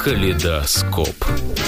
Калейдоскоп.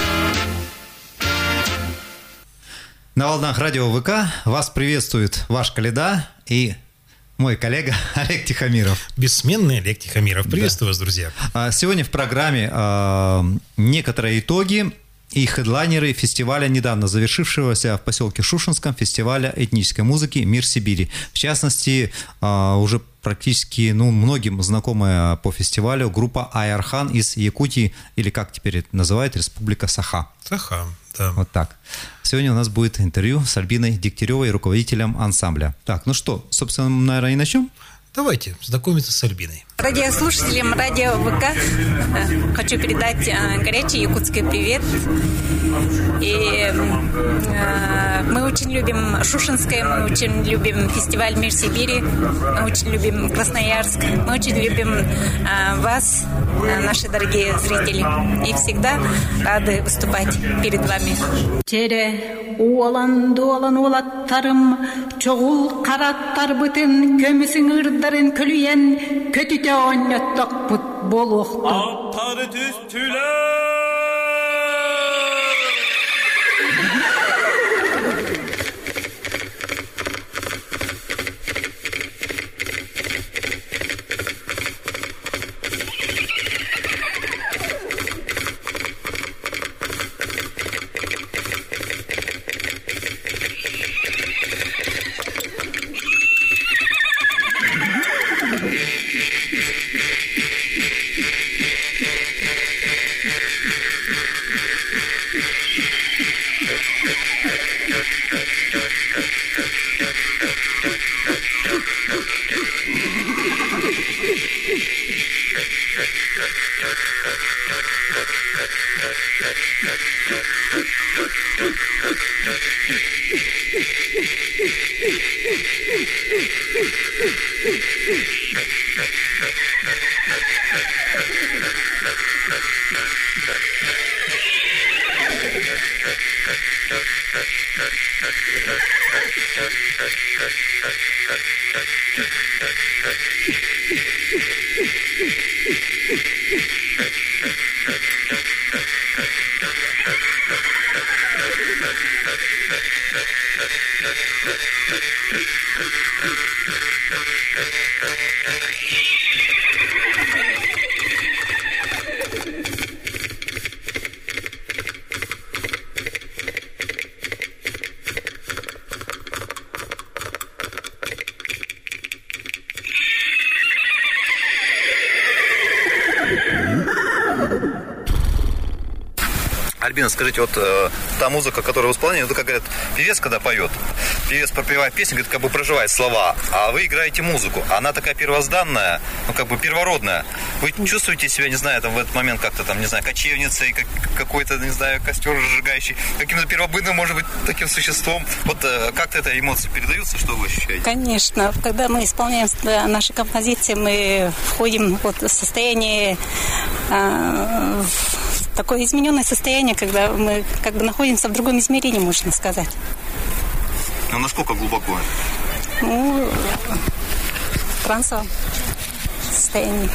На волнах радио ВК вас приветствует ваш Калейда и мой коллега Олег Тихомиров. Бессменный Олег Тихомиров. Приветствую вас, друзья. Сегодня в программе некоторые итоги и хедлайнеры фестиваля, недавно завершившегося в поселке Шушенском, фестиваля этнической музыки «Мир Сибири». В частности, уже практически многим знакомая по фестивалю группа Ай-Архан из Якутии, или как теперь это называют, Республика Саха. Саха, да. Вот так. Сегодня у нас будет интервью с Альбиной Дегтяревой, руководителем ансамбля. Так, ну что, собственно, наверное, и начнем? Давайте знакомиться с Альбиной. Радиослушателям радио ВК хочу передать горячий якутский привет. И мы очень любим Шушенское, мы очень любим фестиваль «Мир Сибири», мы очень любим Красноярск, мы очень любим вас, наши дорогие зрители, и всегда рады выступать перед вами. Тере уолан-дуолан улаттарым, чоғул қараттар бүтін, көмісің ұрдарын күліен, көтіте ойнаттақ бұт бол оқты. Аттары түз түлі! Альбина, скажите, вот та музыка, которая в исполнении, это, как говорят, певец, когда поет, певец пропевает песню, говорит, как бы проживает слова, а вы играете музыку. Она такая первозданная, первородная. Вы чувствуете себя, не знаю, в этот момент как-то не знаю, кочевницей, какой-то, не знаю, костер разжигающий, каким-то первобытным, может быть, таким существом. Вот как-то эта эмоция передается, что вы ощущаете? Конечно. Когда мы исполняем наши композиции, мы входим в состояние, в такое измененное состояние, когда мы как бы находимся в другом измерении, можно сказать. Ну, насколько глубоко? В трансовом состоянии.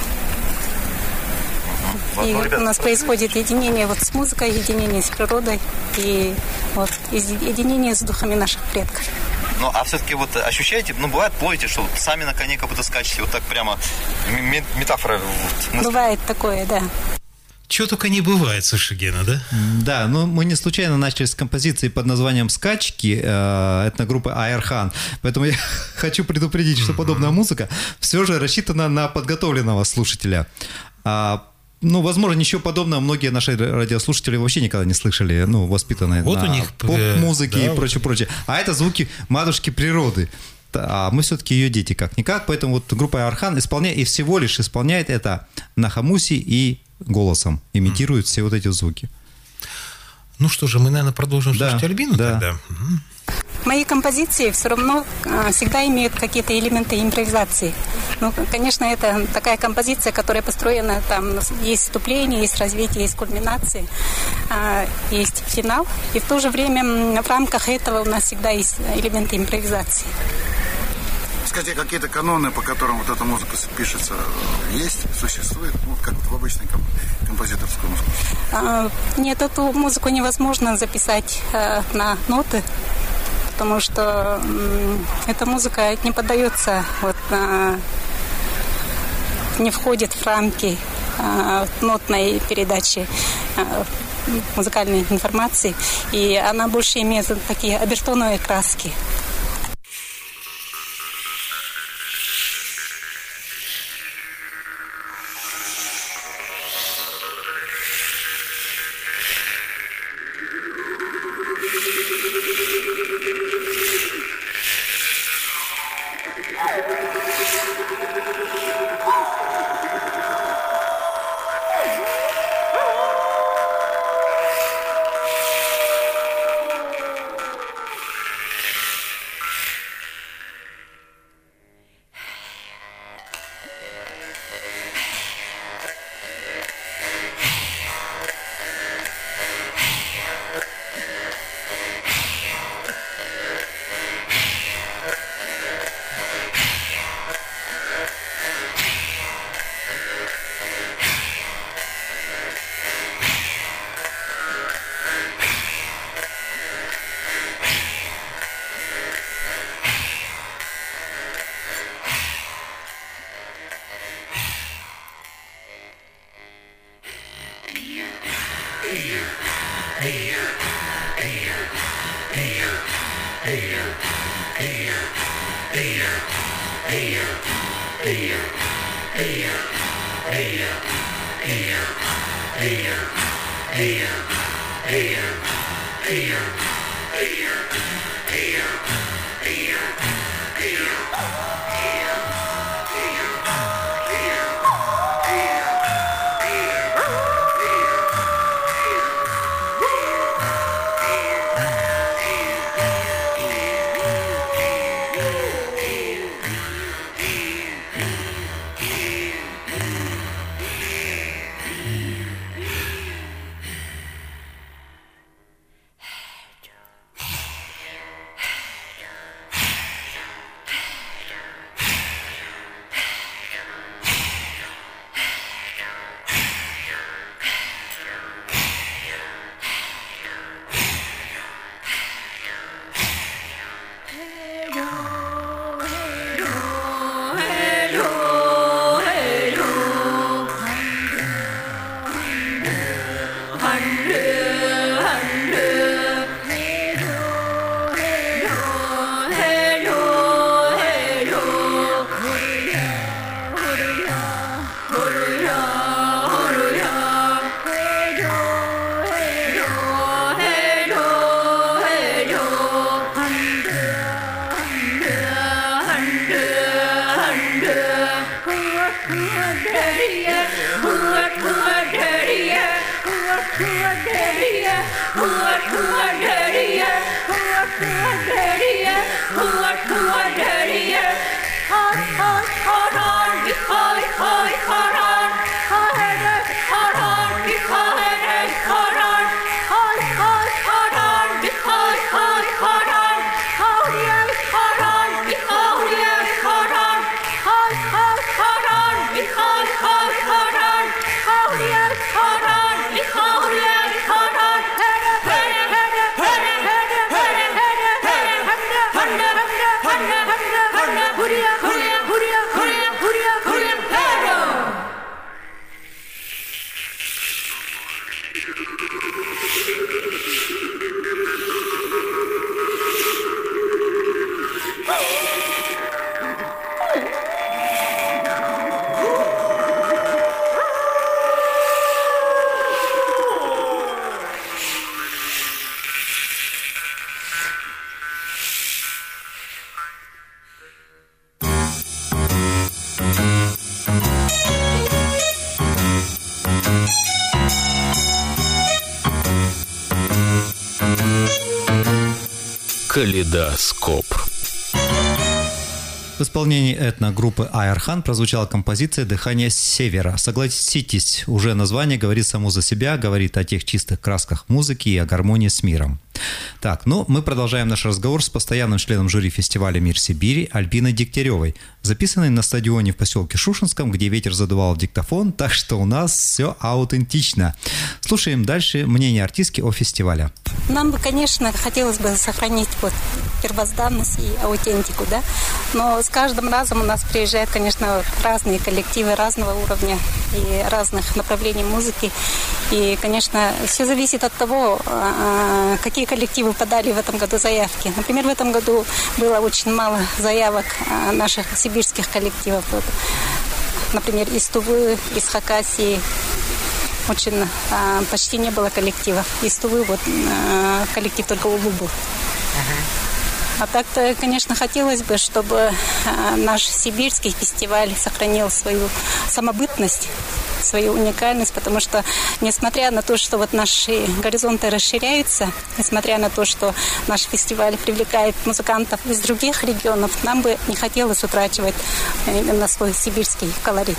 И у нас происходит единение с музыкой, единение с природой и единение с духами наших предков. Ну, а все-таки ощущаете, бывает, плоете, что сами на коне как будто скачете, вот так прямо, метафора. Бывает такое, да. Чего только не бывает, слушай, Гена, да? Да, мы не случайно начали с композиции под названием «Скачки» этногруппы Ай-Архан. Поэтому я хочу предупредить, что подобная музыка все же рассчитана на подготовленного слушателя. Возможно, ничего подобного многие наши радиослушатели вообще никогда не слышали, воспитанные вот на у них поп-музыке и прочее. А это звуки матушки природы. А мы все-таки ее дети, как-никак. Поэтому группа Ай-Архан исполняет, и всего лишь исполняет это на хамусе и голосом, имитирует все эти звуки. Ну что же, мы, наверное, продолжим слушать Альбину тогда. Мои композиции все равно всегда имеют какие-то элементы импровизации. Конечно, это такая композиция, которая построена, там есть вступление, есть развитие, есть кульминация, есть финал. И в то же время в рамках этого у нас всегда есть элементы импровизации. скажите, какие-то каноны, по которым вот эта музыка пишется, есть, существует, ну, как в обычной композиторской музыке? Нет, эту музыку невозможно записать на ноты, потому что эта музыка не поддается, вот, не входит в рамки нотной передачи музыкальной информации, и она больше имеет такие обертоновые краски. Калейдоскоп. В исполнении этногруппы Айархан прозвучала композиция «Дыхание с севера». Согласитесь, уже название говорит само за себя, говорит о тех чистых красках музыки и о гармонии с миром. Так, ну, мы продолжаем наш разговор с постоянным членом жюри фестиваля «Мир Сибири» Альбиной Дегтяревой, записанной на стадионе в поселке Шушенском, где ветер задувал в диктофон, так что у нас все аутентично. Слушаем дальше мнение артистки о фестивале. Нам бы, конечно, хотелось бы сохранить вот первозданность и аутентику, да, но с каждым разом у нас приезжают, конечно, разные коллективы разного уровня и разных направлений музыки. И, конечно, все зависит от того, какие коллективы подали в этом году заявки. Например, в этом году было очень мало заявок наших сибирских коллективов. Вот. Например, из Тувы, из Хакасии. Очень почти не было коллективов. Из Тувы вот коллектив только Улубу. А так-то, конечно, хотелось бы, чтобы наш сибирский фестиваль сохранил свою самобытность, свою уникальность, потому что, несмотря на то, что вот наши горизонты расширяются, несмотря на то, что наш фестиваль привлекает музыкантов из других регионов, нам бы не хотелось утрачивать именно свой сибирский колорит.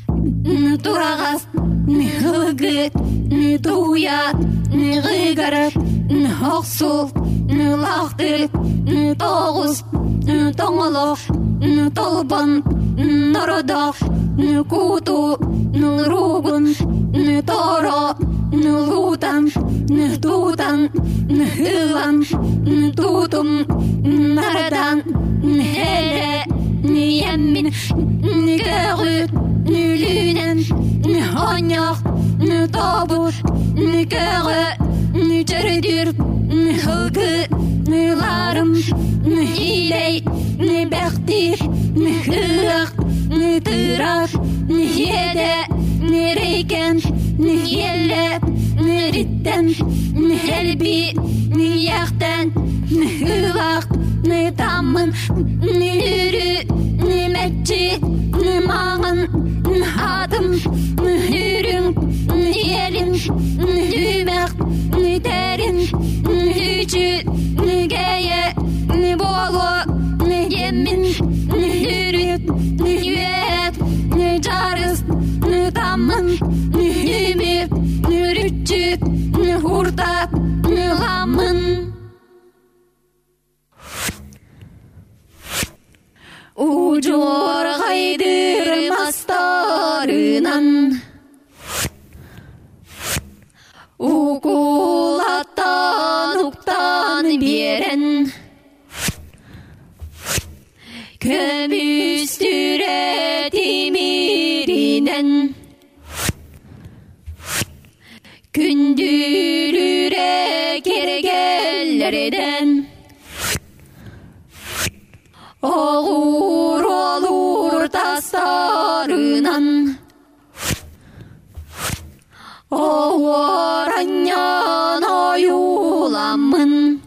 Kutu, rugun, toro, lutan, tutan, hyvan, tutum, naradan, hele, jämmin, köry, lynen, honjor, tobut, körö, tördyr, hugg, larm, ilej, bertir, hyr, Tyrak, hede, reiken, helle, ritten, helbi, hjärten, huvak, tammen, hyry, mätsi, magen, atem, hyrung, elin, hymer, terin, hytsi, geje, bolo, jämmin, hyryt, hyet, jarist, tammen, hymir, rytsi, hurta, lammen. Ucur gaydır mastarınan Ukulattan uktan beren Kömüstüre demirinen Kündürüre kergellerden Oğur olur taslarınan Oğuranyan oyulamın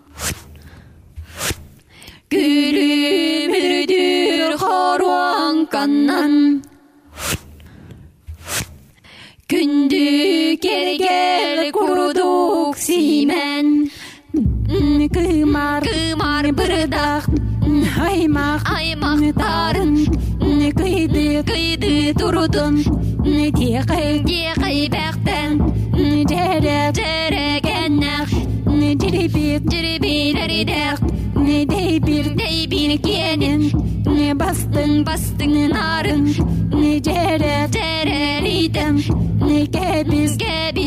Gülümürdür horuan kannan Kündü kergel kuruduk simen Kımar bırdak Aymak tarın Kıydı turudun Diyekay bekten Cere gennek Cirbileri dek Deybir gelin Bastın narın Cere ritem Gebiz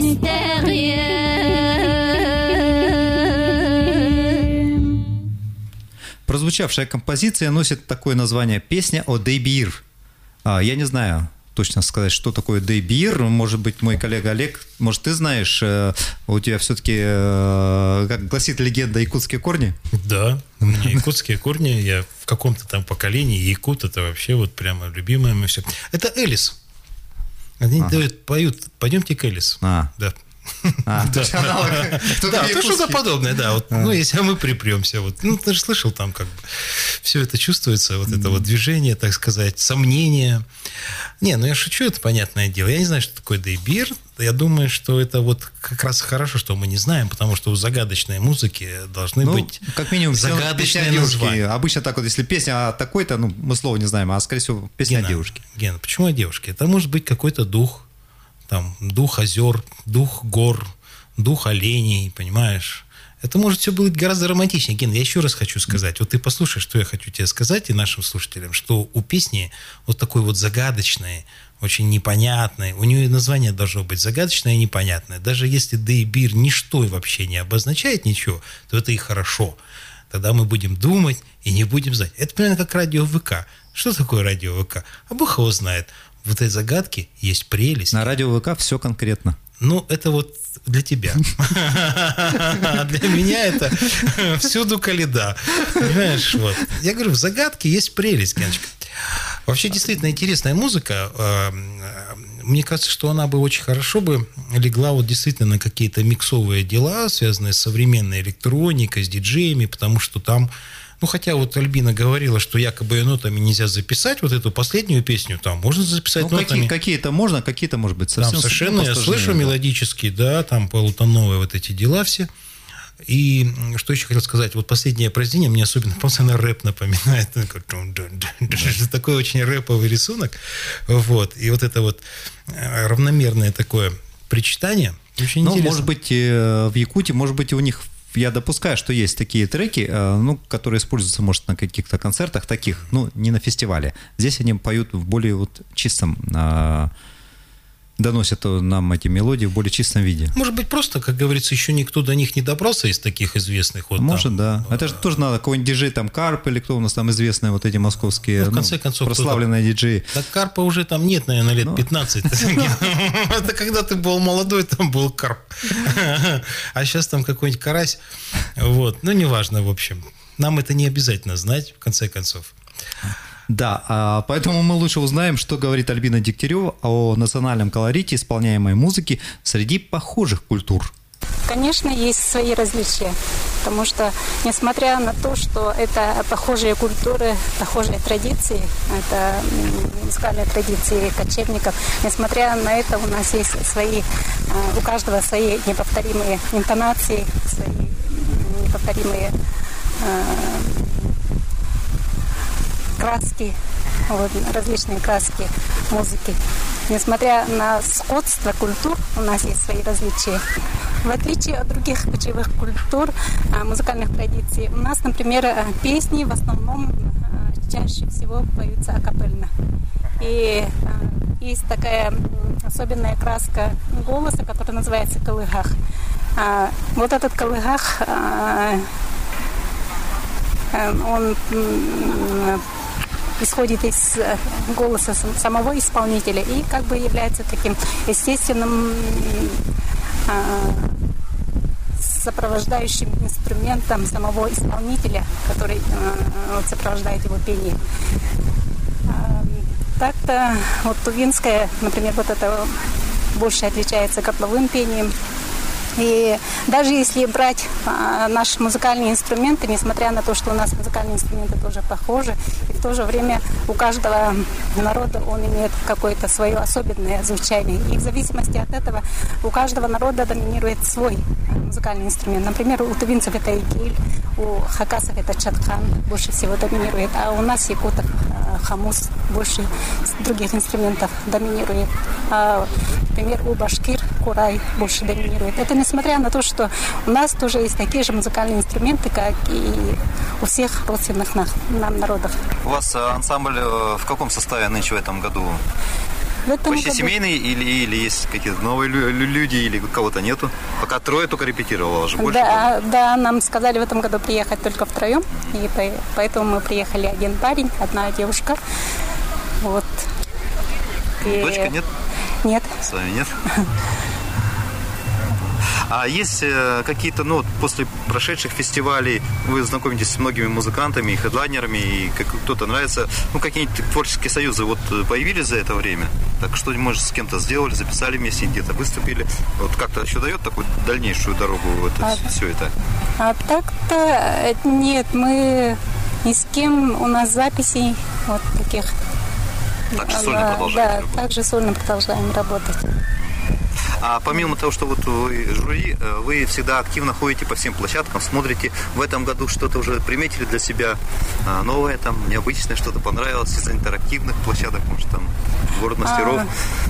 Прозвучавшая композиция носит такое название «Песня о Дейбир». Я не знаю точно сказать, что такое Дейбир. Может быть, мой коллега Олег, может, ты знаешь, у тебя все-таки, как гласит легенда, якутские корни? Да, у меня якутские корни. Я в каком-то там поколении якут. Это вообще вот прямо любимое мы все. Это Элис. Они поют «Пойдемте к Элис». Да. То есть аналог. Да, то что-то подобное, да. Вот, ну, если мы припремся, вот, ну, ты же слышал, там как бы все это чувствуется, вот это вот движение, так сказать, сомнение. Не, ну я шучу, это понятное дело. Я не знаю, что такое Дейбир. Я думаю, что это вот как раз хорошо, что мы не знаем, потому что у загадочной музыки должны быть как минимум загадочные названия. Обычно так вот, если песня о такой-то, ну, мы слова не знаем, а скорее всего песня о девушке. Гена, почему о девушке? Это может быть какой-то дух. Там дух озер, дух гор, дух оленей, понимаешь? это может все быть гораздо романтичнее. Ген, я еще раз хочу сказать. Вот ты послушай, что я хочу тебе сказать и нашим слушателям, что у песни вот такой вот загадочной, очень непонятной, у нее название должно быть загадочное и непонятное. Даже если Дейбир ничто вообще не обозначает ничего, то это и хорошо. Тогда мы будем думать и не будем знать. Это примерно как радио ВК. Что такое радио ВК? А Бог его знает. В этой загадке есть прелесть. На радио ВК все конкретно. Ну, это вот для тебя. Для меня это всюду коляда. Понимаешь, вот. Я говорю, в загадке есть прелесть, Геночка. Вообще, действительно интересная музыка. Мне кажется, что она бы очень хорошо бы легла вот действительно на какие-то миксовые дела, связанные с современной электроникой, с диджеями, потому что там, ну, хотя вот Альбина говорила, что якобы нотами нельзя записать вот эту последнюю песню, там можно записать нотами. Какие-то можно, какие-то, может быть, совсем. Там совершенно, я слышу мелодические, да, там полутоновые вот эти дела все. И что еще хотел сказать, вот последнее произведение мне особенно постоянно рэп напоминает, такой очень рэповый рисунок, вот, и вот это вот равномерное такое причитание, очень интересно. Может быть, в Якутии, может быть, у них, я допускаю, что есть такие треки, ну, которые используются, может, на каких-то концертах таких, ну, не на фестивале. Здесь они поют в более вот чистом, доносят нам эти мелодии в более чистом виде. Может быть, просто, как говорится, еще никто до них не добрался из таких известных. Вот может, там, да. Это же тоже надо какой-нибудь диджей, там, Карп, или кто у нас там известные вот эти московские, в конце концов, прославленные диджеи. Так Карпа уже там нет, наверное, лет 15. Это когда ты был молодой, там был Карп. А сейчас там какой-нибудь Карась. Вот. Ну, неважно, в общем. Нам это не обязательно знать, в конце концов. Да, поэтому мы лучше узнаем, что говорит Альбина Дегтярева о национальном колорите исполняемой музыки среди похожих культур. Конечно, есть свои различия, потому что, несмотря на то, что это похожие культуры, похожие традиции, это музыкальные традиции кочевников, несмотря на это у нас есть свои, у каждого свои неповторимые интонации, свои неповторимые краски, вот, различные краски музыки. Несмотря на сходство культур, у нас есть свои различия. В отличие от других кочевых культур, музыкальных традиций, у нас, например, песни в основном чаще всего поются акапельно. И есть такая особенная краска голоса, которая называется калыгах. Вот этот калыгах, он исходит из голоса самого исполнителя и как бы является таким естественным сопровождающим инструментом самого исполнителя, который сопровождает его пение. Так-то вот тувинская, например, вот это больше отличается котловым пением. И даже если брать наши музыкальные инструменты, несмотря на то, что у нас музыкальные инструменты тоже похожи, и в то же время у каждого народа он имеет какое-то свое особенное звучание. И в зависимости от этого у каждого народа доминирует свой музыкальный инструмент. Например, у тувинцев это игиль, у хакасов это чатхан больше всего доминирует, а у нас, якутов, хамус больше других инструментов доминирует. Например, у башкир курай больше доминирует. Это несмотря на то, что у нас тоже есть такие же музыкальные инструменты, как и у всех родственных нам народов. У вас ансамбль в каком составе нынче в этом году? Почти семейный или есть какие-то новые люди, или кого-то нету? Пока трое только репетировало уже больше? Да, нам сказали в этом году приехать только втроем, и поэтому мы приехали один парень, одна девушка. Вот. Дочка нет? Нет. С вами нет? А есть какие-то, ну, после прошедших фестивалей вы знакомитесь с многими музыкантами и хедлайнерами, и кто-то нравится, ну, какие-нибудь творческие союзы вот появились за это время? Так что, может, с кем-то сделали, записали вместе, где-то выступили? Вот как-то еще дает такую дальнейшую дорогу все это? А так-то нет, мы ни с кем, у нас записей вот таких. Так же сольно продолжаем работать? Да, так же сольно продолжаем работать. А помимо того, что вот вы жюри, вы всегда активно ходите по всем площадкам, смотрите. В этом году что-то уже приметили для себя новое, там, необычное, что-то понравилось из интерактивных площадок, может, там, город мастеров?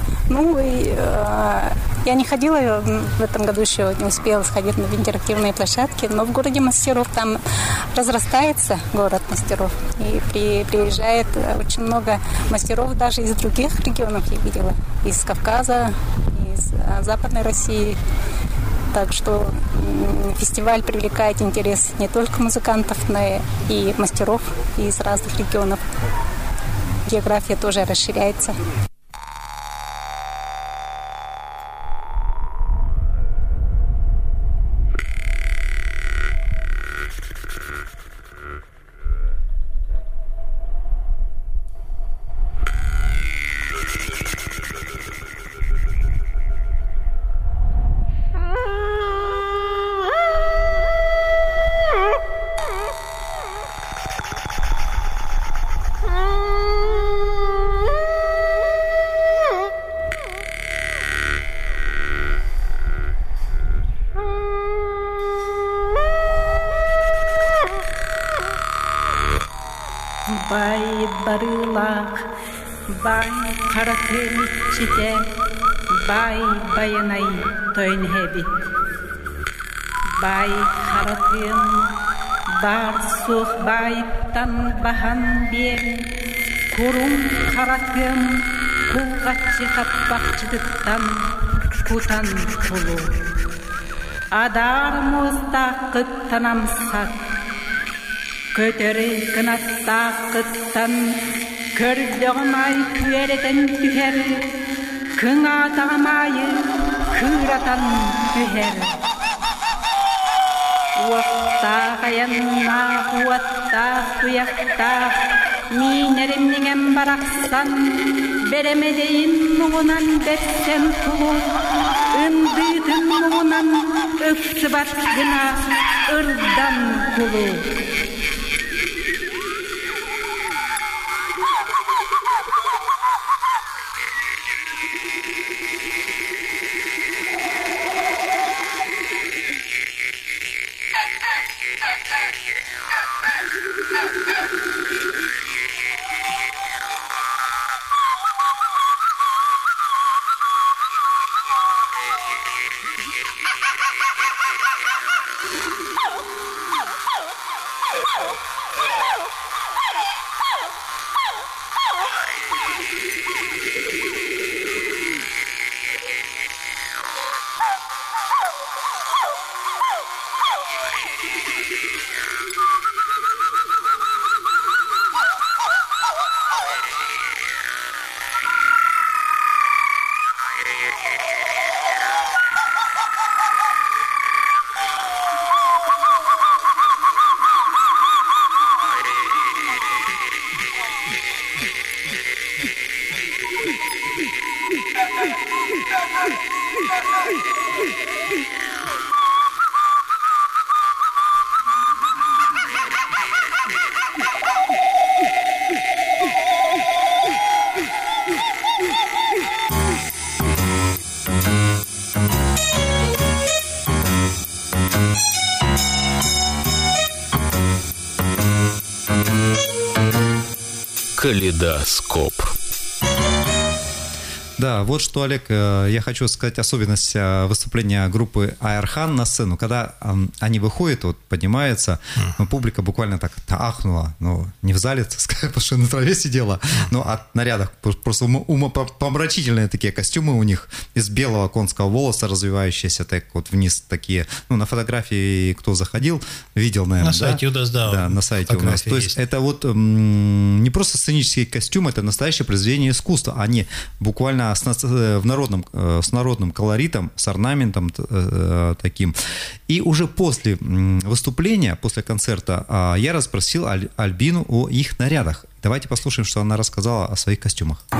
Я не ходила в этом году, еще не успела сходить на интерактивные площадки, но в городе мастеров там разрастается город мастеров. И приезжает очень много мастеров даже из других регионов, я видела, из Кавказа, из Западной России. Так что фестиваль привлекает интерес не только музыкантов, но и мастеров из разных регионов. География тоже расширяется. Бай қаратын чите, бай баянай тойын хебит. Бай қаратын бар сух байптан бахан бер, курум қаратын кулғатчы қаппақчыдықтан кутан тулу. Адар мұзда қыттанамсақ, көтері қынатта қыттан көрдіғын ай күеретін түхер, күң атамайы күратан түхер. Уақта қаянна қуатта құяқта, минерімніңен барақсан, беремедейін мұғынан берсен тұлу, үндейтін мұғынан өксі батқына ұрдан құлу. Калейдоскоп. Да, вот что, Олег, я хочу сказать особенность выступления группы Айархан на сцену. Когда они выходят, вот, поднимаются, публика буквально так ахнула. Ну, не в зале, потому что на траве сидела, но от нарядов. Просто умопомрачительные такие костюмы у них из белого конского волоса, развивающиеся так вот вниз такие. Ну, на фотографии, кто заходил, видел, наверное, на сайте у нас, да, на сайте у нас. То есть это вот не просто сценический костюм, это настоящее произведение искусства. Они буквально с народным колоритом, с орнаментом таким. И уже после выступления, после концерта, я расспросил Альбину о их нарядах. Давайте послушаем, что она рассказала о своих костюмах.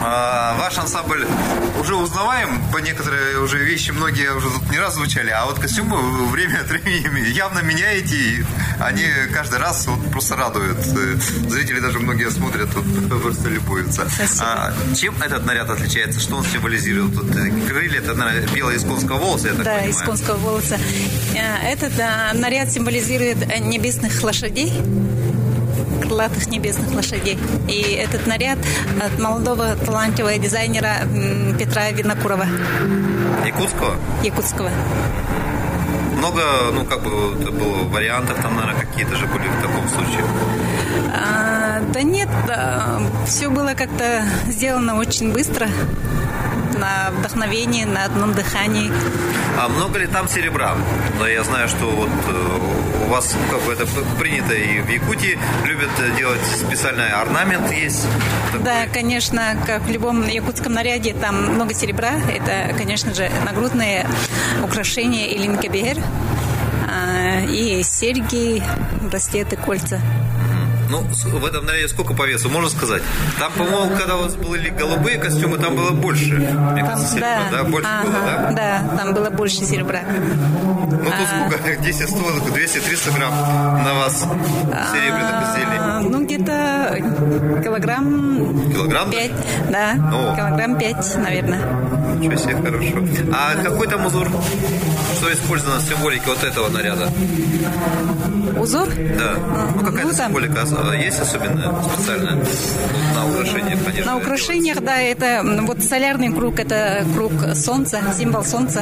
Ваш ансамбль уже узнаваем, по некоторые уже вещи многие уже тут не раз звучали, а вот костюмы вы время от времени явно меняете, и они каждый раз вот просто радуют. Зрители даже многие смотрят, вот, просто любуются. Чем этот наряд отличается? Что он символизирует? Тут крылья, это, наверное, белое из конского волоса, я так понимаю. Да, из конского волоса. Этот наряд символизирует небесных лошадей, крылатых небесных лошадей. И этот наряд от молодого талантливого дизайнера Петра Винокурова. Якутского. Много, ну, как бы, это было вариантов, там, наверное, какие-то же были в таком случае? Да нет, все было как-то сделано очень быстро, на вдохновении, на одном дыхании. А много ли там серебра? Но я знаю, что вот у вас, как бы, это принято и в Якутии, любят делать специальный орнамент есть. Да, конечно, как в любом якутском наряде, там много серебра. Это, конечно же, нагрудные украшения и линкебер, и серьги, браслеты, кольца. Ну, в этом наряде сколько по весу, можно сказать? Там, по-моему, когда у вас были голубые костюмы, там было больше. Мне кажется, серебра, да? Больше было, да? Да, там было больше серебра. Ну, тут сколько? 10, 100, 200, 300 грамм на вас серебряных изделий? Ну, где-то килограмм 5. Да, килограмм 5, наверное. Ничего себе, хорошо. А какой там узор? Что использовано в символике вот этого наряда? Узор? Да. Ну, какая-то символика есть особенная, специальная на украшениях, конечно. На украшениях, да, это вот солярный круг, это круг солнца, символ солнца.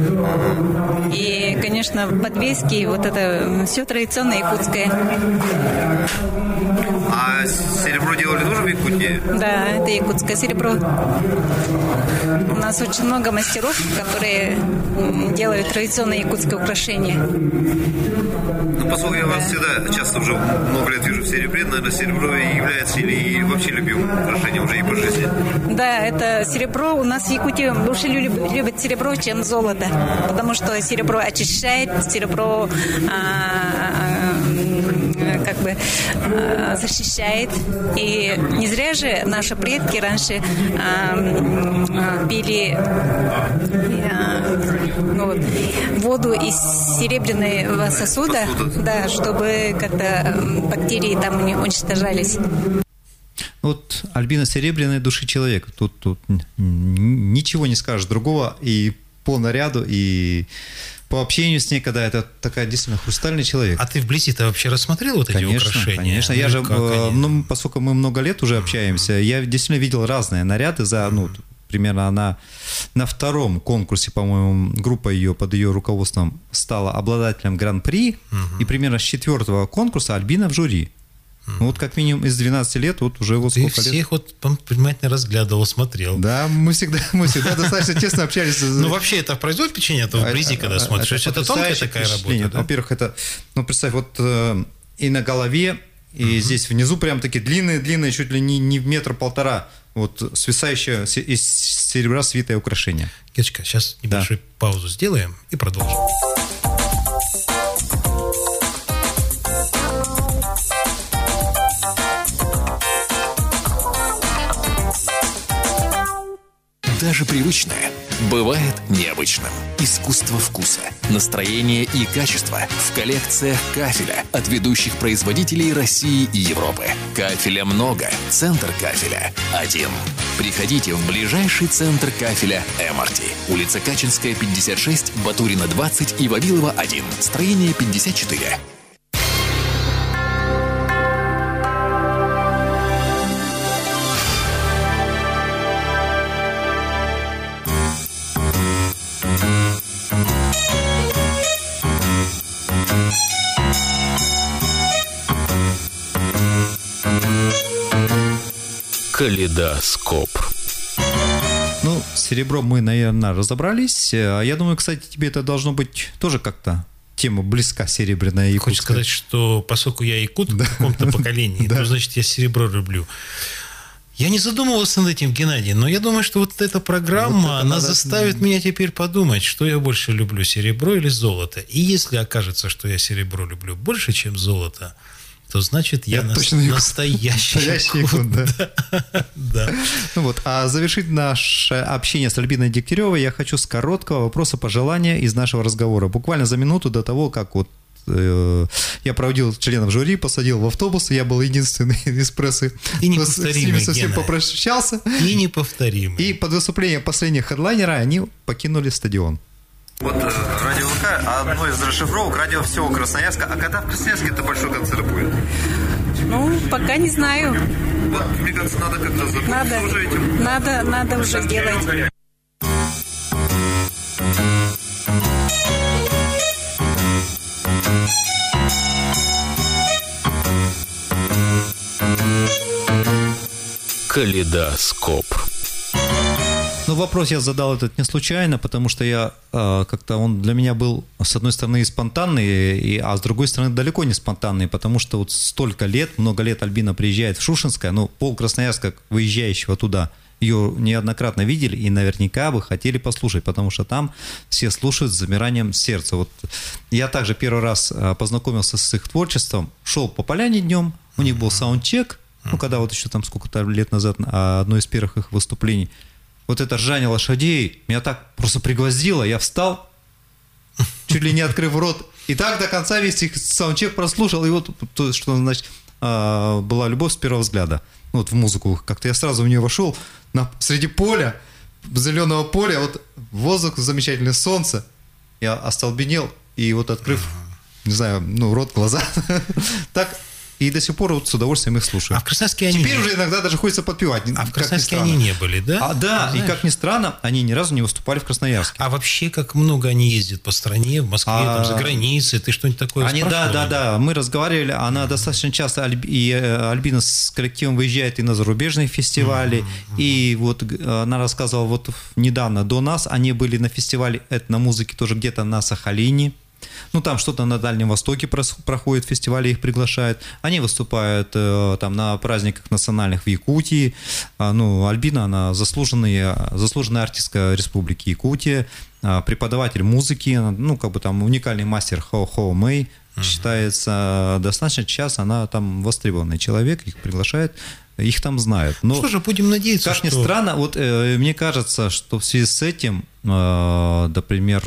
И, конечно, подвески, вот это все традиционное якутское. А серебро делали тоже в Якутии? Да, это якутское серебро. У нас очень много мастеров, которые делают традиционные якутские украшения. Ну, поскольку я вас всегда, часто уже много лет вижу в серебре, наверное, серебро и является или вообще любимым украшением уже и по жизни? Да, это серебро. У нас в Якутии больше любят серебро, чем золото. Потому что серебро очищает, серебро как бы защищает. И не зря же наши предки раньше пили воду из серебряного сосуда, да, чтобы как-то бактерии там не уничтожались. Вот Альбина серебряной души человек. Тут ничего не скажешь другого и по наряду, и по общению с ней, когда это такая действительно хрустальный человек. А ты вблизи-то вообще рассмотрел вот эти украшения? Конечно, я же, поскольку мы много лет уже общаемся, я действительно видел разные наряды примерно она на втором конкурсе, по-моему, группа ее под ее руководством стала обладателем гран-при, и примерно с 4-го конкурса Альбина в жюри. Ну, вот как минимум из 12 лет, вот уже вот сколько лет. Ты всех вот внимательно разглядывал, смотрел. Да, мы всегда достаточно тесно общались. Ну, вообще это производит впечатление, это вблизи, когда смотришь. Это тонкая такая работа, да? Во-первых, это, представь, вот и на голове, и здесь внизу прям такие длинные, чуть ли не в 1,5 метра, вот свисающее из серебра свитое украшение. Геточка, сейчас небольшую паузу сделаем и продолжим. Даже привычное бывает необычным. Искусство вкуса, настроение и качество в коллекциях кафеля от ведущих производителей России и Европы. Кафеля много, центр кафеля один. Приходите в ближайший центр кафеля Эморти. Улица Качинская, 56, Батурина, 20 и Вавилова, 1. Строение 54. Калейдоскоп. Ну, с серебром мы, наверное, разобрались. Я думаю, кстати, тебе это должно быть тоже как-то тема близка, серебряная якутская. Хочешь сказать, что поскольку я якут в каком-то поколении, то значит я серебро люблю. Я не задумывался над этим, Геннадий, но я думаю, что вот эта программа, она заставит меня теперь подумать, что я больше люблю, серебро или золото. И если окажется, что я серебро люблю больше, чем золото, то значит я настоящий якут. Да. Ну вот, а завершить наше общение с Альбиной Дегтяревой я хочу с короткого вопроса пожелания из нашего разговора. Буквально за минуту до того, как вот я проводил членов жюри, посадил в автобус, я был единственный из прессы. И неповторимый, с ними совсем попрощался. И неповторимый. И под выступлением последнего хедлайнера они покинули стадион. Вот радио ВК, одно из расшифровок, радио всего Красноярска. А когда в Красноярске это большой концерт будет? Ну, пока не знаю. Вот, мне кажется, надо как-то заботиться уже этим. Надо уже делать. Калейдоскоп. Ну, вопрос я задал этот не случайно, потому что я как-то он для меня был, с одной стороны, и спонтанный, а с другой стороны, далеко не спонтанный, потому что вот столько лет, много лет Альбина приезжает в Шушенское, ну, пол Красноярска, выезжающего туда, ее неоднократно видели и наверняка бы хотели послушать, потому что там все слушают с замиранием сердца. Вот я также первый раз познакомился с их творчеством, шел по поляне днем, у них был саундчек, ну, когда вот еще там сколько-то лет назад, одно из первых их выступлений, вот это ржание лошадей меня так просто пригвоздило, я встал, чуть ли не открыв рот, и так до конца весь их саундчек прослушал, и вот то, что значит была любовь с первого взгляда, вот в музыку, как-то я сразу в нее вошел, среди поля, зеленого поля, вот воздух замечательный, солнце, я остолбенел, и вот открыв, не знаю, ну, рот, глаза, так. И до сих пор вот с удовольствием их слушаю. А в Красноярске они... Теперь уже иногда даже хочется подпевать. А в Красноярске они не были, да? Да, и как ни странно, они ни разу не выступали в Красноярске. А вообще, как много они ездят по стране, в Москве, там, за границей, ты что-нибудь такое спрашивал? Да, мы разговаривали, она достаточно часто, и Альбина с коллективом выезжает и на зарубежные фестивали, и вот она рассказывала, вот недавно до нас они были на фестивале этномузыки тоже где-то на Сахалине. Ну, там что-то на Дальнем Востоке проходит, фестивали их приглашают. Они выступают там на праздниках национальных в Якутии. Ну, Альбина, она заслуженная артистка Республики Якутия, преподаватель музыки, ну, как бы там уникальный мастер Хоу Мэй, считается. Достаточно часто она там востребованный человек, их приглашает. Их там знают. Но, что же, будем надеяться, как ни странно, вот мне кажется, что в связи с этим, например,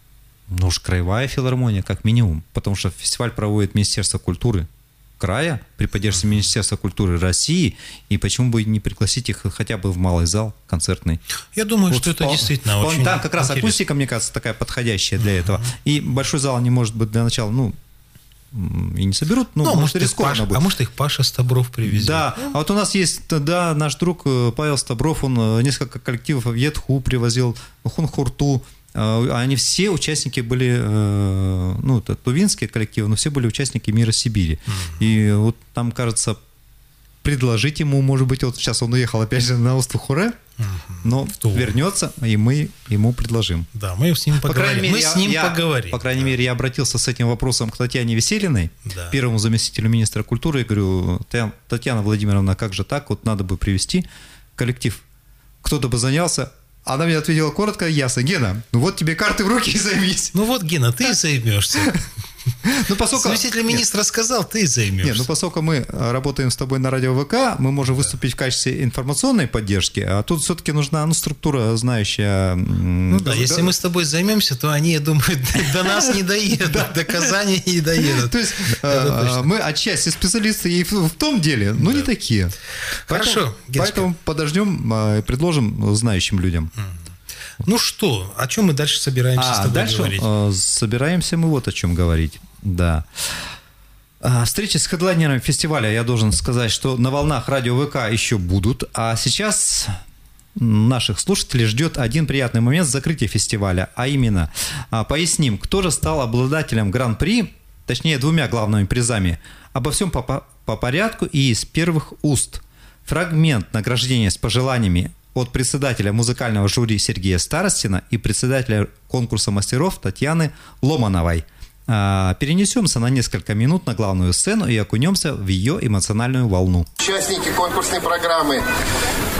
ну уж краевая филармония, как минимум, потому что фестиваль проводит Министерство культуры края при поддержке Министерства культуры России, и почему бы не пригласить их хотя бы в малый зал концертный? Я думаю, вот что это действительно очень там как раз интересно. Акустика, мне кажется, такая подходящая для этого. И большой зал не может быть для начала, ну, и не соберут, ну, может, рискованно будет. А может, их Паша Стобров привезет. Да, а вот у нас есть, да, наш друг Павел Стобров, он несколько коллективов Едху привозил, Хунхурту. Они все участники были, ну, это тувинские коллективы, но все были участники «Мира Сибири». И вот там, кажется, предложить ему, может быть, вот сейчас он уехал опять же на остров Хуре, но вернется, и мы ему предложим. Да, мы с ним поговорим. Поговорим. По крайней мере, я обратился с этим вопросом к Татьяне Веселиной, первому заместителю министра культуры, и говорю: Татьяна Владимировна, как же так, вот надо бы привести коллектив, кто-то бы занялся. Она мне ответила коротко и ясно: Гена, ну вот тебе карты в руки и займись. Ну вот, Гена, ты займешься. Ну, поскольку... Заместитель министра сказал, ты займешься. Нет, ну поскольку мы работаем с тобой на радио ВК, мы можем выступить в качестве информационной поддержки, а тут все-таки нужна структура, знающая... Ну да, если мы с тобой займемся, то они, я думаю, до нас не доедут, до Казани не доедут. То есть мы отчасти специалисты и в том деле, но не такие. Хорошо. Поэтому подождем и предложим знающим людям. Ну что, о чем мы дальше собираемся с тобой говорить? Собираемся мы вот о чем говорить, да. Встречи с хедлайнерами фестиваля, я должен сказать, что на волнах радио ВК еще будут, а сейчас наших слушателей ждет один приятный момент закрытия фестиваля, а именно, поясним, кто же стал обладателем гран-при, точнее двумя главными призами. Обо всем по порядку и из первых уст. Фрагмент награждения с пожеланиями от председателя музыкального жюри Сергея Старостина и председателя конкурса мастеров Татьяны Ломановой. Перенесемся на несколько минут на главную сцену и окунемся в ее эмоциональную волну. Участники конкурсной программы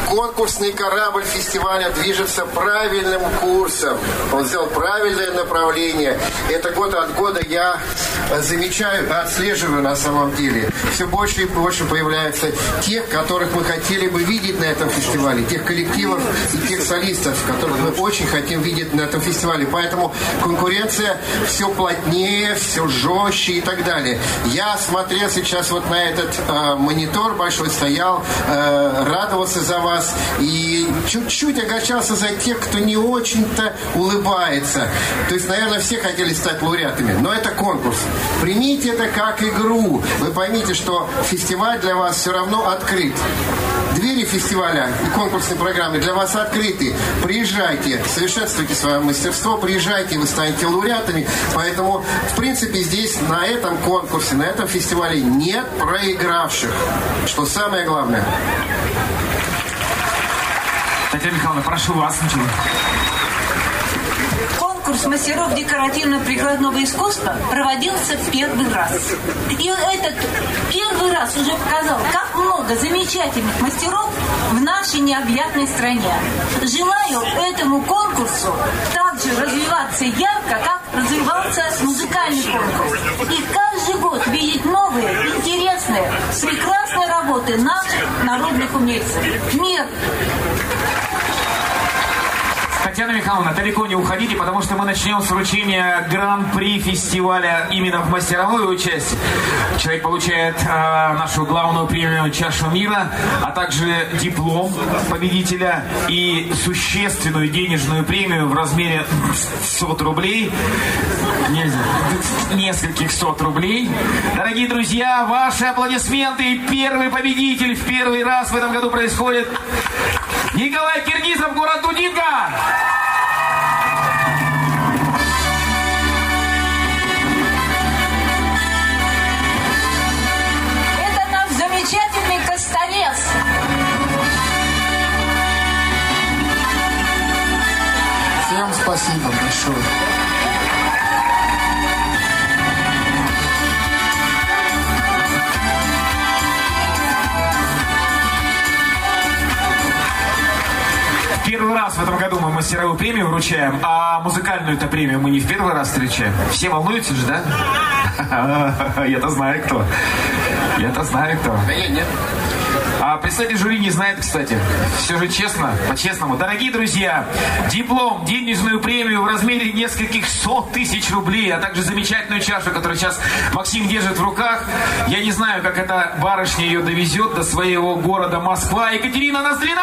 конкурсный корабль фестиваля движется правильным курсом. Он взял правильное направление. Это год от года я замечаю, отслеживаю на самом деле. Все больше и больше появляется тех, которых мы хотели бы видеть на этом фестивале, тех коллективов и тех солистов, которых мы очень хотим видеть на этом фестивале. Поэтому конкуренция все плотнее, все жестче и так далее. Я смотрел сейчас вот на этот монитор большой, стоял, радовался за вас и чуть-чуть огорчался за тех, кто не очень-то улыбается. То есть, наверное, все хотели стать лауреатами, но это конкурс. Примите это как игру. Вы поймите, что фестиваль для вас все равно открыт. Двери фестиваля и конкурсной программы для вас открыты. Приезжайте, совершенствуйте свое мастерство, приезжайте, вы станете лауреатами. Поэтому, в принципе, здесь, на этом конкурсе, на этом фестивале нет проигравших. Что самое главное. Татьяна Михайловна, прошу вас. Конкурс мастеров декоративно-прикладного искусства проводился в первый раз. И этот первый раз уже показал, как много замечательных мастеров в нашей необъятной стране. Желаю этому конкурсу также развиваться ярко, как развивался музыкальный конкурс. И каждый год видеть новые, интересные, прекрасные работы наших народных умельцев. Мир! Татьяна Михайловна, далеко не уходите, потому что мы начнем с вручения гран-при фестиваля именно в мастеровую часть. Человек получает нашу главную премию «Чашу мира», а также диплом победителя и существенную денежную премию в размере 100 рублей. Нескольких 100 рублей. Дорогие друзья, ваши аплодисменты. Первый победитель в первый раз в этом году происходит. Николай Киргизов, город Дудинка. Это наш замечательный Костолес. Всем спасибо большое. Первый раз в этом году мы мастеровую премию вручаем, а музыкальную-то премию мы не в первый раз встречаем. Все волнуются же, да? Я-то знаю, кто. Я-то знаю, кто. Да я нет. А представитель жюри не знает, кстати. Все же честно, по-честному. Дорогие друзья, диплом, денежную премию в размере нескольких 100 тысяч рублей, а также замечательную чашу, которую сейчас Максим держит в руках. Я не знаю, как эта барышня ее довезет до своего города Москва. Екатерина Ноздрина!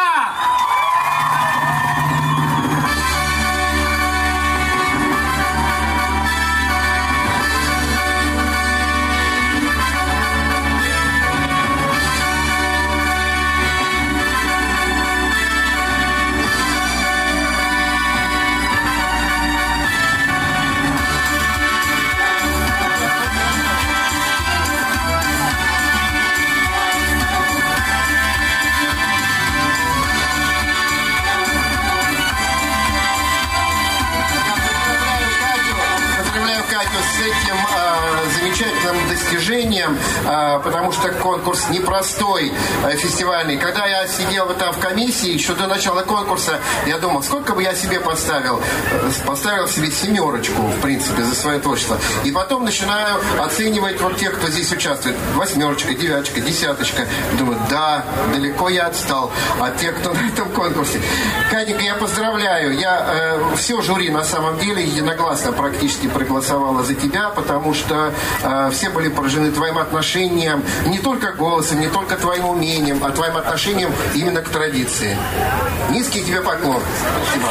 с этим замечательным достижением, потому что конкурс непростой, фестивальный. Когда я сидел там в комиссии, еще до начала конкурса, я думал, сколько бы я себе поставил. Поставил себе 7, в принципе, за свое творчество. И потом начинаю оценивать вот тех, кто здесь участвует. 8, 9, 10. Думаю, да, далеко я отстал от тех, кто на этом конкурсе. Катенька, я поздравляю. Все жюри на самом деле единогласно практически проголосовало за тебя, потому что все были поражены твоим отношением, не только голосом, не только твоим умением, а твоим отношением именно к традиции. Низкий тебе поклон. Спасибо.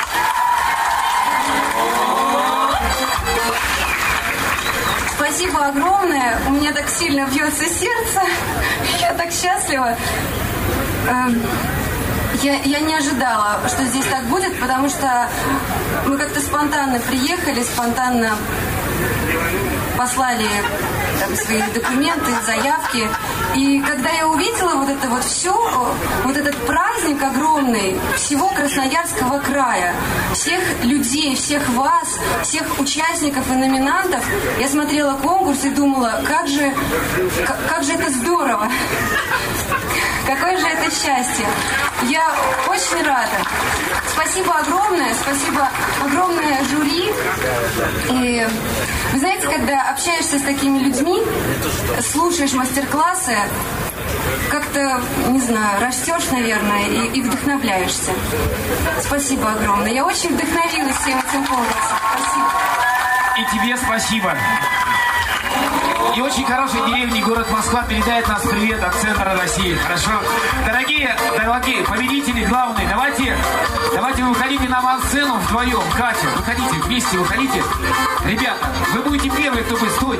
Спасибо огромное. У меня так сильно бьется сердце. Я так счастлива. Я не ожидала, что здесь так будет, потому что мы как-то спонтанно приехали, спонтанно послали там свои документы, заявки. И когда я увидела вот это вот все, вот этот праздник огромный всего Красноярского края, всех людей, всех вас, всех участников и номинантов, я смотрела конкурс и думала, как же это здорово, какое же это счастье. Я очень рада. Спасибо огромное жюри. И вы знаете, когда общаешься с такими людьми, слушаешь мастер-классы, как-то, не знаю, растешь, наверное, и вдохновляешься. Спасибо огромное. Я очень вдохновилась всем этим конкурсом. Спасибо. И тебе спасибо. И очень хорошей деревни город Москва передает нас привет от центра России. Хорошо? Дорогие победители, главные, давайте вы выходите на сцену вдвоем. Катя, выходите, вместе выходите. Ребята, вы будете первые, кто будет. Стойте.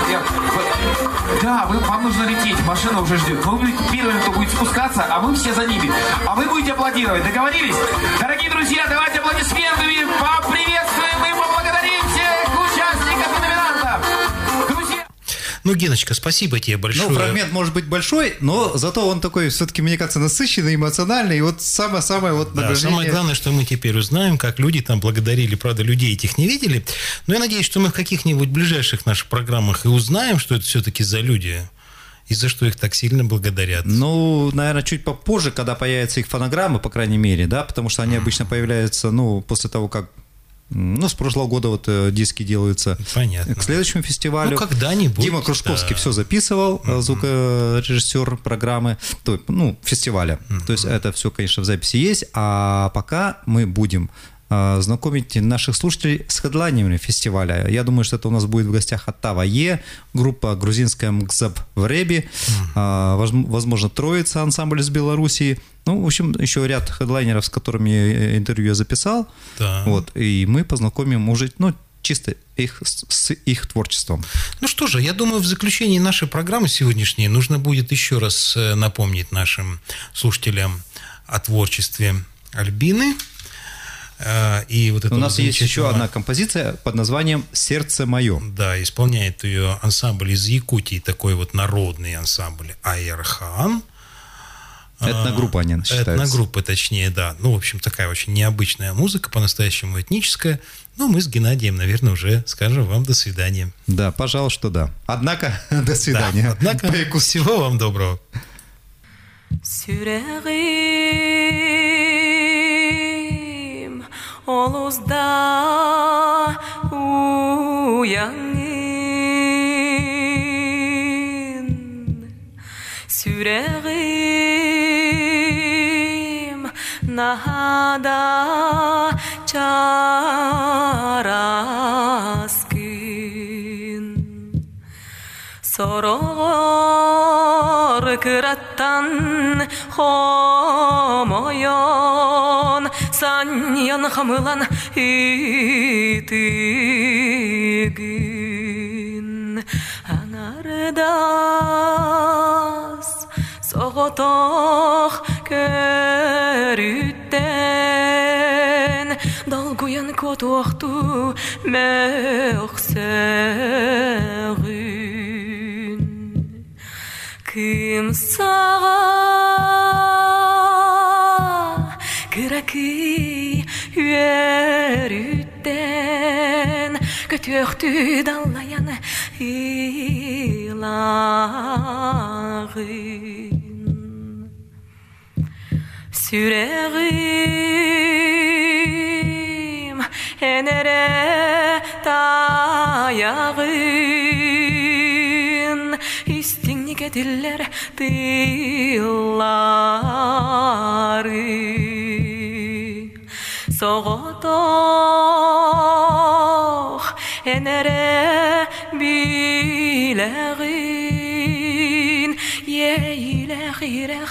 Да, вам нужно лететь, машина уже ждет. Вы будете первыми, кто будет спускаться, а мы все за ними. А вы будете аплодировать. Договорились? Дорогие друзья, давайте аплодисментами поприветствуем и поблагодарим всех участников и номинантов. Друзья! Ну, Геночка, спасибо тебе большое. Ну, фрагмент может быть большой, но зато он такой, все-таки, мне кажется, насыщенный, эмоциональный. И вот самое вот награждение. Самое главное, что мы теперь узнаем, как люди там благодарили. Правда, людей этих не видели. Но я надеюсь, что мы в каких-нибудь ближайших наших программах и узнаем, что это все-таки за люди. И за что их так сильно благодарят. Ну, наверное, чуть попозже, когда появятся их фонограммы, по крайней мере, да, потому что они обычно появляются, после того, как с прошлого года вот диски делаются. Понятно. К следующему фестивалю. Когда-нибудь. Дима Кружковский все записывал, звукорежиссер программы, фестиваля. То есть это все, конечно, в записи есть. А пока мы будем знакомить наших слушателей с хедлайнерами фестиваля. Я думаю, что это у нас будет в гостях Оттава Е, группа грузинская МГЗАБ в Реби, возможно, Троица, ансамбль из Белоруссии. В общем, еще ряд хедлайнеров, с которыми интервью я записал. Да. Вот, и мы познакомим уже, чисто с их творчеством. Ну что же, я думаю, в заключении нашей программы сегодняшней нужно будет еще раз напомнить нашим слушателям о творчестве Альбины. И вот у нас есть еще одна композиция под названием «Сердце мое». Да, исполняет ее ансамбль из Якутии, такой вот народный ансамбль Айерхан. Этногруппа они считаются. Этногруппа, точнее, да. В общем, такая очень необычная музыка, по-настоящему этническая. Мы с Геннадием, наверное, уже скажем вам до свидания. Да, пожалуй, что да. Однако, до свидания. Да, однако, всего вам доброго. Олузда уянын сүрегим нахада чараскын сорор кыраттан хомойон саньян хамылан итигин анардас соғотох көрүттен долгуян котуақту мөқсәғин кім саға кіраки үйерүттен көтөқтү даллаян илагын сүрегим энере таягын истиңни кетиллер тыыллары соғотох энере билегин ейлехирех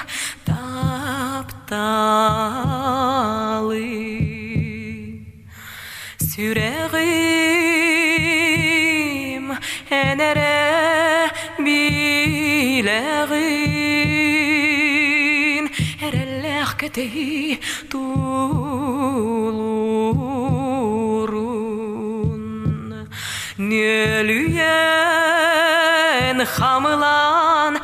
тапталы сүрегим энере билегин эреллех кетеи тулурун нелүйен хамылан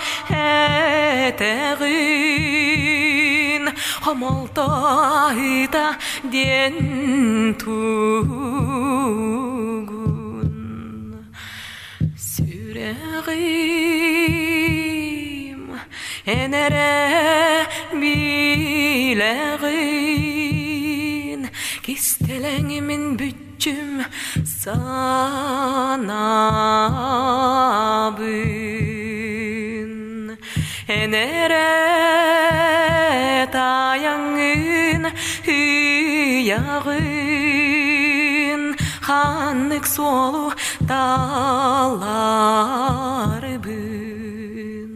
этегин хомолтайта ден тугун сүрегим энере eyleyğin Kisteleğimin bütçüm sanabın Enere tayanın hüyağın Hanlık solu dağlarbın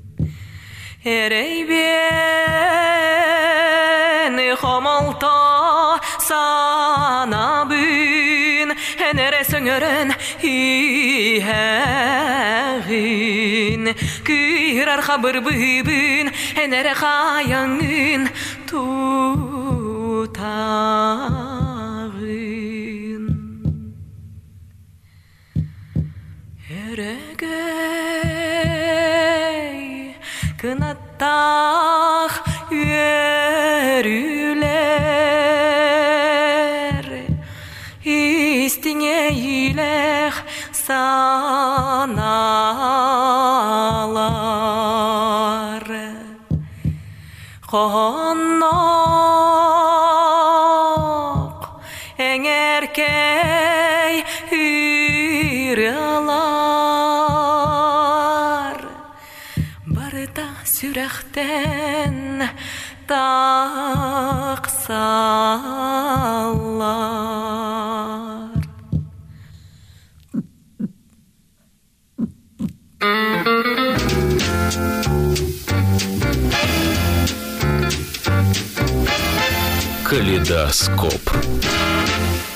Erey beni hamalta sanabın Enere söngören hüyağın Kırar habır bübün Enere kayanın tutağın Eregey kınattağ yörüler İstine ilek sanalar Konok engerkey hüralar Barda sürekten taksallar Калейдоскоп.